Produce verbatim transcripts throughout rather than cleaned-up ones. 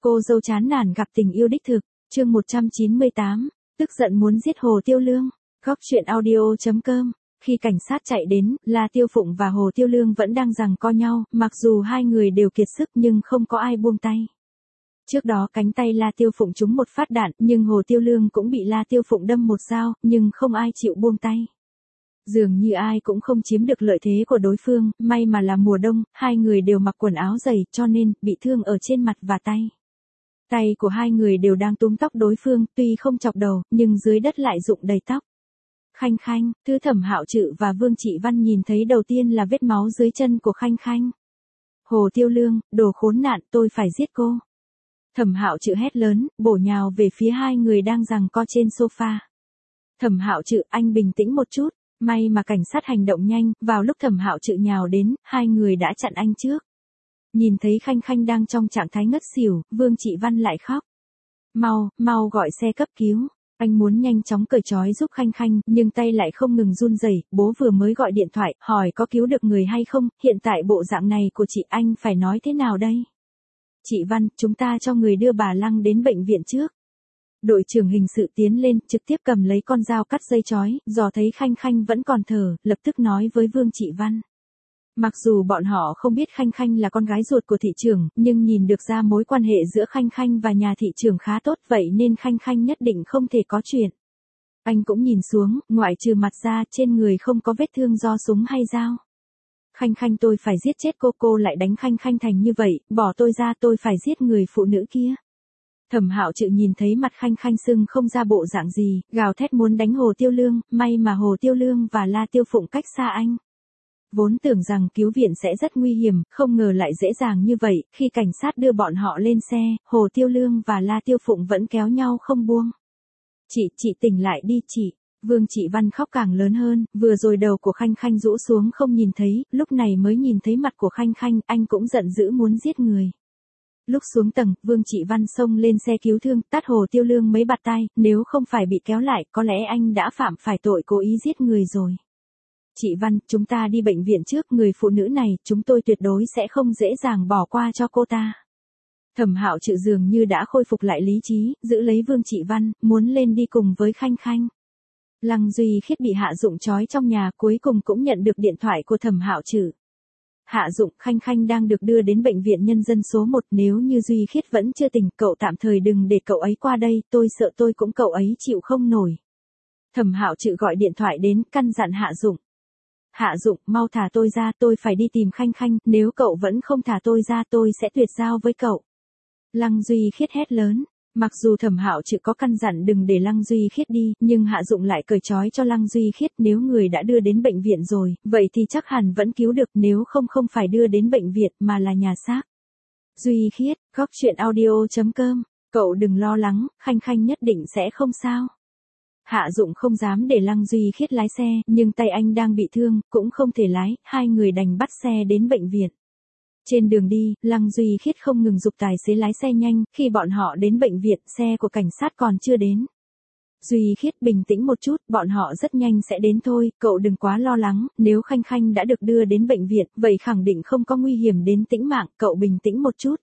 Cô dâu chán nản gặp tình yêu đích thực, chương một trăm chín mươi tám, tức giận muốn giết Hồ Tiêu Lương, góc truyện audio chấm com. Khi cảnh sát chạy đến, La Tiêu Phụng và Hồ Tiêu Lương vẫn đang giằng co nhau, mặc dù hai người đều kiệt sức nhưng không có ai buông tay. Trước đó cánh tay La Tiêu Phụng trúng một phát đạn, nhưng Hồ Tiêu Lương cũng bị La Tiêu Phụng đâm một dao, nhưng không ai chịu buông tay. Dường như ai cũng không chiếm được lợi thế của đối phương, may mà là mùa đông, hai người đều mặc quần áo dày, cho nên, bị thương ở trên mặt và tay. Tay của hai người đều đang túm tóc đối phương, tuy không chọc đầu, nhưng dưới đất lại rụng đầy tóc. Khanh Khanh, Thứ Thẩm Hạo Trự và Vương Trị Văn nhìn thấy đầu tiên là vết máu dưới chân của Khanh Khanh. Hồ Tiêu Lương, đồ khốn nạn, tôi phải giết cô. Thẩm Hạo Trự hét lớn, bổ nhào về phía hai người đang giằng co trên sofa. Thẩm Hạo Trự, anh bình tĩnh một chút. May mà cảnh sát hành động nhanh, vào lúc Thẩm Hạo Trự nhào đến, hai người đã chặn anh trước. Nhìn thấy Khanh Khanh đang trong trạng thái ngất xỉu, Vương Trị Văn lại khóc. Mau, mau gọi xe cấp cứu. Anh muốn nhanh chóng cởi trói giúp Khanh Khanh, nhưng tay lại không ngừng run rẩy. Bố vừa mới gọi điện thoại, hỏi có cứu được người hay không, hiện tại bộ dạng này của chị anh phải nói thế nào đây? Chị Văn, chúng ta cho người đưa bà Lăng đến bệnh viện trước. Đội trưởng hình sự tiến lên, trực tiếp cầm lấy con dao cắt dây chói, dò thấy Khanh Khanh vẫn còn thở, lập tức nói với Vương Trị Văn. Mặc dù bọn họ không biết Khanh Khanh là con gái ruột của thị trưởng, nhưng nhìn được ra mối quan hệ giữa Khanh Khanh và nhà thị trưởng khá tốt, vậy nên Khanh Khanh nhất định không thể có chuyện. Anh cũng nhìn xuống, ngoại trừ mặt ra, trên người không có vết thương do súng hay dao. Khanh Khanh, tôi phải giết chết cô, cô lại đánh Khanh Khanh thành như vậy, bỏ tôi ra, tôi phải giết người phụ nữ kia. Thẩm Hạo Trự nhìn thấy mặt Khanh Khanh sưng không ra bộ dạng gì, gào thét muốn đánh Hồ Tiêu Lương, may mà Hồ Tiêu Lương và La Tiêu Phụng cách xa anh. Vốn tưởng rằng cứu viện sẽ rất nguy hiểm, không ngờ lại dễ dàng như vậy, khi cảnh sát đưa bọn họ lên xe, Hồ Tiêu Lương và La Tiêu Phụng vẫn kéo nhau không buông. Chị, chị tỉnh lại đi chị. Vương Trị Văn khóc càng lớn hơn, vừa rồi đầu của Khanh Khanh rũ xuống không nhìn thấy, lúc này mới nhìn thấy mặt của Khanh Khanh, anh cũng giận dữ muốn giết người. Lúc xuống tầng, Vương Trị Văn xông lên xe cứu thương, tát Hồ Tiêu Lương mấy bạt tai, nếu không phải bị kéo lại, có lẽ anh đã phạm phải tội cố ý giết người rồi. Chị Văn, chúng ta đi bệnh viện trước, người phụ nữ này, chúng tôi tuyệt đối sẽ không dễ dàng bỏ qua cho cô ta. Thẩm Hạo Trự dường như đã khôi phục lại lý trí, giữ lấy Vương Trị Văn, muốn lên đi cùng với Khanh Khanh. Lăng Duy Khiết bị Hạ Dụng trói trong nhà, cuối cùng cũng nhận được điện thoại của Thẩm Hạo Trự. Hạ Dụng, Khanh Khanh đang được đưa đến bệnh viện nhân dân số một, nếu như Duy Khiết vẫn chưa tỉnh, cậu tạm thời đừng để cậu ấy qua đây, tôi sợ tôi cũng cậu ấy chịu không nổi. Thẩm Hạo Trự gọi điện thoại đến, căn dặn Hạ Dụng. Hạ Dụng, mau thả tôi ra, tôi phải đi tìm Khanh Khanh, nếu cậu vẫn không thả tôi ra tôi sẽ tuyệt giao với cậu. Lăng Duy Khiết hét lớn. Mặc dù Thẩm Hạo Trự có căn dặn đừng để Lăng Duy Khiết đi, nhưng Hạ Dụng lại cởi trói cho Lăng Duy Khiết, nếu người đã đưa đến bệnh viện rồi, vậy thì chắc hẳn vẫn cứu được, nếu không không phải đưa đến bệnh viện mà là nhà xác. Duy Khiết, góc truyện audio chấm com, cậu đừng lo lắng, Khanh Khanh nhất định sẽ không sao. Hạ Dụng không dám để Lăng Duy Khiết lái xe, nhưng tay anh đang bị thương, cũng không thể lái, hai người đành bắt xe đến bệnh viện. Trên đường đi, Lăng Duy Khiết không ngừng giục tài xế lái xe nhanh, khi bọn họ đến bệnh viện, xe của cảnh sát còn chưa đến. Duy Khiết, bình tĩnh một chút, bọn họ rất nhanh sẽ đến thôi, cậu đừng quá lo lắng, nếu Khanh Khanh đã được đưa đến bệnh viện, vậy khẳng định không có nguy hiểm đến tính mạng, cậu bình tĩnh một chút.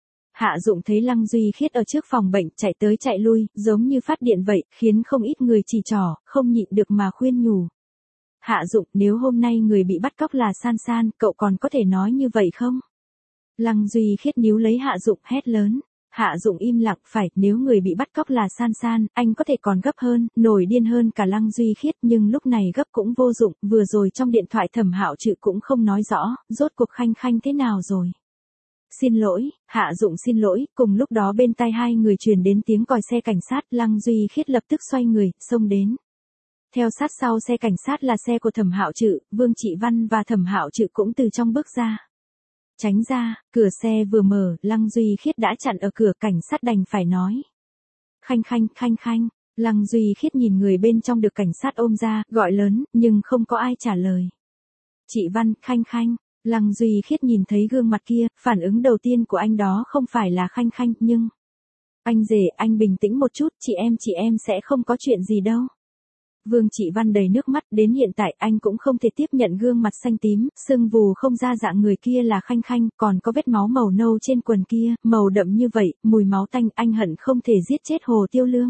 Hạ Dụng thấy Lăng Duy Khiết ở trước phòng bệnh, chạy tới chạy lui, giống như phát điện vậy, khiến không ít người chỉ trỏ, không nhịn được mà khuyên nhủ. Hạ Dụng, nếu hôm nay người bị bắt cóc là San San, cậu còn có thể nói như vậy không? Lăng Duy Khiết níu lấy Hạ Dụng hét lớn. Hạ Dụng im lặng, phải, nếu người bị bắt cóc là San San, anh có thể còn gấp hơn, nổi điên hơn cả Lăng Duy Khiết, nhưng lúc này gấp cũng vô dụng, vừa rồi trong điện thoại Thẩm Hạo Trự cũng không nói rõ, rốt cuộc Khanh Khanh thế nào rồi. Xin lỗi, Hạ Dụng xin lỗi, cùng lúc đó bên tai hai người truyền đến tiếng còi xe cảnh sát, Lăng Duy Khiết lập tức xoay người, xông đến. Theo sát sau xe cảnh sát là xe của Thẩm Hạo Trự, Vương Trị Văn và Thẩm Hạo Trự cũng từ trong bước ra. Tránh ra, cửa xe vừa mở, Lăng Duy Khiết đã chặn ở cửa, cảnh sát đành phải nói. Khanh Khanh, Khanh Khanh, Lăng Duy Khiết nhìn người bên trong được cảnh sát ôm ra, gọi lớn, nhưng không có ai trả lời. Chị Văn, Khanh Khanh, Lăng Duy Khiết nhìn thấy gương mặt kia, phản ứng đầu tiên của anh đó không phải là Khanh Khanh, nhưng... Anh rể, anh bình tĩnh một chút, chị em chị em sẽ không có chuyện gì đâu. Vương Trị Văn đầy nước mắt, đến hiện tại anh cũng không thể tiếp nhận gương mặt xanh tím, sưng vù không ra dạng người kia là Khanh Khanh, còn có vết máu màu nâu trên quần kia, màu đậm như vậy, mùi máu tanh, anh hận không thể giết chết Hồ Tiêu Lương.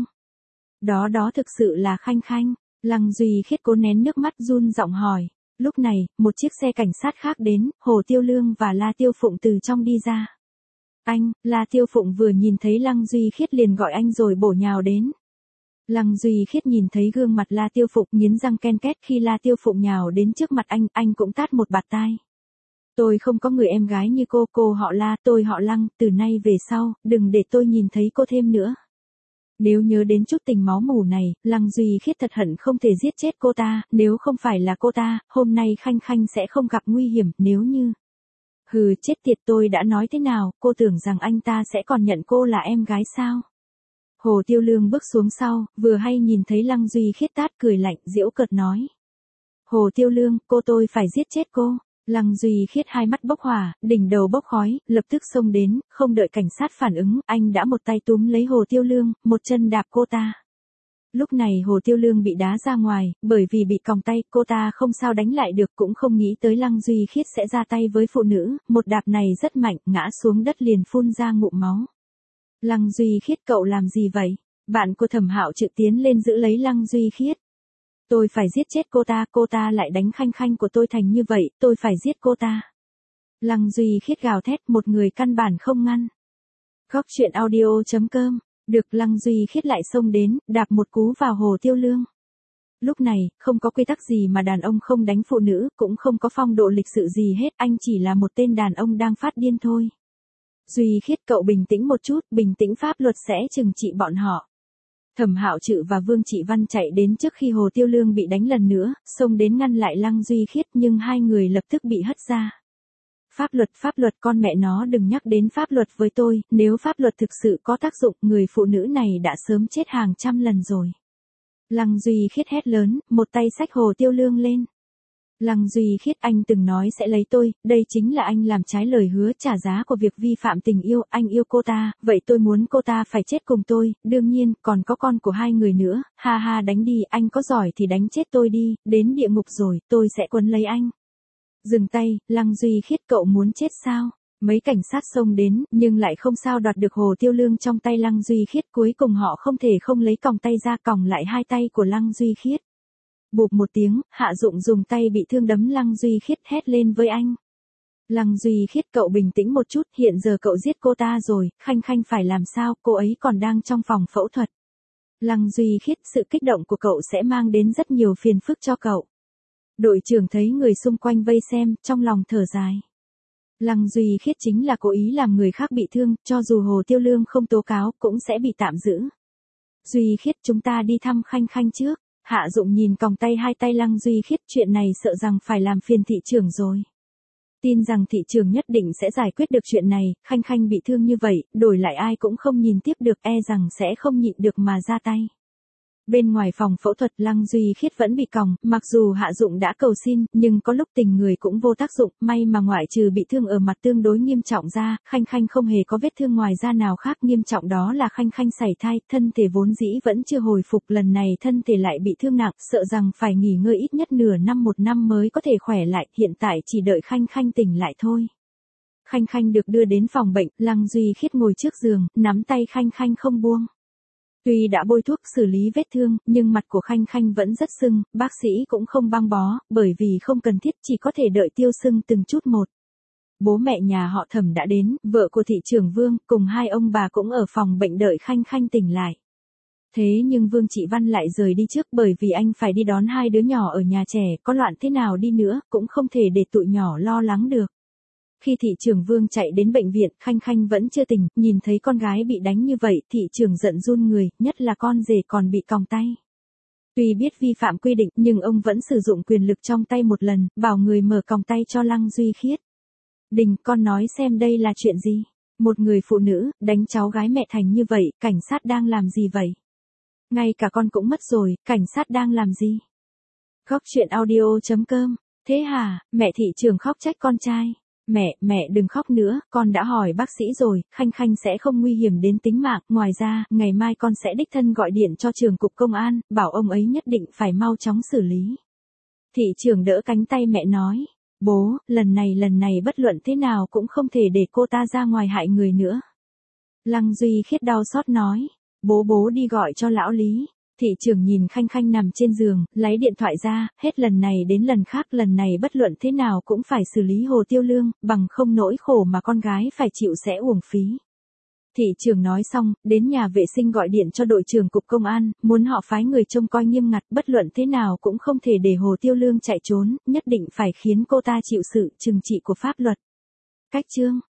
Đó đó thực sự là Khanh Khanh. Lăng Duy Khiết cố nén nước mắt run giọng hỏi. Lúc này, một chiếc xe cảnh sát khác đến, Hồ Tiêu Lương và La Tiêu Phụng từ trong đi ra. Anh, La Tiêu Phụng vừa nhìn thấy Lăng Duy Khiết liền gọi anh rồi bổ nhào đến. Lăng Duy Khiết nhìn thấy gương mặt La Tiêu Phụng nghiến răng ken két khi La Tiêu Phụng nhào đến trước mặt anh, anh cũng tát một bạt tai. Tôi không có người em gái như cô, cô họ La, tôi họ Lăng, từ nay về sau, đừng để tôi nhìn thấy cô thêm nữa. Nếu nhớ đến chút tình máu mủ này, Lăng Duy Khiết thật hận không thể giết chết cô ta, nếu không phải là cô ta, hôm nay Khanh Khanh sẽ không gặp nguy hiểm, nếu như... Hừ, chết tiệt, tôi đã nói thế nào, cô tưởng rằng anh ta sẽ còn nhận cô là em gái sao? Hồ Tiêu Lương bước xuống sau, vừa hay nhìn thấy Lăng Duy Khiết tát cười lạnh, giễu cợt nói. Hồ Tiêu Lương, cô tôi phải giết chết cô. Lăng Duy Khiết hai mắt bốc hỏa, đỉnh đầu bốc khói, lập tức xông đến, không đợi cảnh sát phản ứng, anh đã một tay túm lấy Hồ Tiêu Lương, một chân đạp cô ta. Lúc này Hồ Tiêu Lương bị đá ra ngoài, bởi vì bị còng tay, cô ta không sao đánh lại được, cũng không nghĩ tới Lăng Duy Khiết sẽ ra tay với phụ nữ, một đạp này rất mạnh, ngã xuống đất liền phun ra ngụm máu. Lăng Duy Khiết, cậu làm gì vậy? Bạn của Thẩm Hạo Trự tiến lên giữ lấy Lăng Duy Khiết. Tôi phải giết chết cô ta, cô ta lại đánh Khanh Khanh của tôi thành như vậy, tôi phải giết cô ta. Lăng Duy Khiết gào thét, một người căn bản không ngăn. Góc truyện audio chấm com, được Lăng Duy Khiết lại xông đến, đạp một cú vào Hồ Tiêu Lương. Lúc này, không có quy tắc gì mà đàn ông không đánh phụ nữ, cũng không có phong độ lịch sự gì hết, anh chỉ là một tên đàn ông đang phát điên thôi. Duy Khiết, cậu bình tĩnh một chút, bình tĩnh, pháp luật sẽ trừng trị bọn họ. Thẩm Hạo Trự và Vương Trị Văn chạy đến trước khi Hồ Tiêu Lương bị đánh lần nữa, xông đến ngăn lại Lăng Duy Khiết, nhưng hai người lập tức bị hất ra. Pháp luật, pháp luật, con mẹ nó đừng nhắc đến pháp luật với tôi, nếu pháp luật thực sự có tác dụng, người phụ nữ này đã sớm chết hàng trăm lần rồi. Lăng Duy Khiết hét lớn, một tay xách Hồ Tiêu Lương lên. Lăng Duy Khiết, anh từng nói sẽ lấy tôi, đây chính là anh làm trái lời hứa, trả giá của việc vi phạm tình yêu, anh yêu cô ta, vậy tôi muốn cô ta phải chết cùng tôi, đương nhiên, còn có con của hai người nữa, ha ha, đánh đi, anh có giỏi thì đánh chết tôi đi, đến địa ngục rồi, tôi sẽ quấn lấy anh. Dừng tay, Lăng Duy Khiết, cậu muốn chết sao? Mấy cảnh sát xông đến, nhưng lại không sao đoạt được Hồ Tiêu Lương trong tay Lăng Duy Khiết, cuối cùng họ không thể không lấy còng tay ra, còng lại hai tay của Lăng Duy Khiết. Bụp một tiếng, Hạ Dụng dùng tay bị thương đấm Lăng Duy Khiết, hét lên với anh. Lăng Duy Khiết, cậu bình tĩnh một chút, hiện giờ cậu giết cô ta rồi, Khanh Khanh phải làm sao, cô ấy còn đang trong phòng phẫu thuật. Lăng Duy Khiết, sự kích động của cậu sẽ mang đến rất nhiều phiền phức cho cậu. Đội trưởng thấy người xung quanh vây xem, trong lòng thở dài. Lăng Duy Khiết chính là cố ý làm người khác bị thương, cho dù Hồ Tiêu Lương không tố cáo, cũng sẽ bị tạm giữ. Duy Khiết, chúng ta đi thăm Khanh Khanh trước. Hạ Dụng nhìn còng tay hai tay Lăng Duy Khiết, chuyện này sợ rằng phải làm phiền thị trưởng rồi. Tin rằng thị trưởng nhất định sẽ giải quyết được chuyện này, Khanh Khanh bị thương như vậy, đổi lại ai cũng không nhìn tiếp được, e rằng sẽ không nhịn được mà ra tay. Bên ngoài phòng phẫu thuật, Lăng Duy Khiết vẫn bị còng, mặc dù Hạ Dụng đã cầu xin, nhưng có lúc tình người cũng vô tác dụng, may mà ngoại trừ bị thương ở mặt tương đối nghiêm trọng ra, Khanh Khanh không hề có vết thương ngoài da nào khác, nghiêm trọng đó là Khanh Khanh sảy thai, thân thể vốn dĩ vẫn chưa hồi phục, lần này thân thể lại bị thương nặng, sợ rằng phải nghỉ ngơi ít nhất nửa năm một năm mới có thể khỏe lại, hiện tại chỉ đợi Khanh Khanh tỉnh lại thôi. Khanh Khanh được đưa đến phòng bệnh, Lăng Duy Khiết ngồi trước giường, nắm tay Khanh Khanh không buông. Tuy đã bôi thuốc xử lý vết thương, nhưng mặt của Khanh Khanh vẫn rất sưng, bác sĩ cũng không băng bó, bởi vì không cần thiết, chỉ có thể đợi tiêu sưng từng chút một. Bố mẹ nhà họ Thẩm đã đến, vợ của thị trưởng Vương, cùng hai ông bà cũng ở phòng bệnh đợi Khanh Khanh tỉnh lại. Thế nhưng Vương Trị Văn lại rời đi trước bởi vì anh phải đi đón hai đứa nhỏ ở nhà trẻ, có loạn thế nào đi nữa, cũng không thể để tụi nhỏ lo lắng được. Khi thị trưởng Vương chạy đến bệnh viện, Khanh Khanh vẫn chưa tỉnh, nhìn thấy con gái bị đánh như vậy, thị trưởng giận run người, nhất là con rể còn bị còng tay. Tuy biết vi phạm quy định, nhưng ông vẫn sử dụng quyền lực trong tay một lần, bảo người mở còng tay cho Lăng Duy Khiết. Đình, con nói xem đây là chuyện gì? Một người phụ nữ, đánh cháu gái mẹ thành như vậy, cảnh sát đang làm gì vậy? Ngay cả con cũng mất rồi, cảnh sát đang làm gì? Góc truyện audio chấm com, thế hả, mẹ thị trưởng khóc trách con trai. Mẹ, mẹ đừng khóc nữa, con đã hỏi bác sĩ rồi, Khanh Khanh sẽ không nguy hiểm đến tính mạng, ngoài ra, ngày mai con sẽ đích thân gọi điện cho trường cục công an, bảo ông ấy nhất định phải mau chóng xử lý. Thị trưởng đỡ cánh tay mẹ nói, bố, lần này lần này bất luận thế nào cũng không thể để cô ta ra ngoài hại người nữa. Lăng Duy Khiết đau xót nói, bố bố đi gọi cho lão Lý. Thị trưởng nhìn Khanh Khanh nằm trên giường, lấy điện thoại ra, hết lần này đến lần khác, lần này bất luận thế nào cũng phải xử lý Hồ Tiêu Lương, bằng không nỗi khổ mà con gái phải chịu sẽ uổng phí. Thị trưởng nói xong, đến nhà vệ sinh gọi điện cho đội trưởng cục công an, muốn họ phái người trông coi nghiêm ngặt, bất luận thế nào cũng không thể để Hồ Tiêu Lương chạy trốn, nhất định phải khiến cô ta chịu sự trừng trị của pháp luật. Cách chương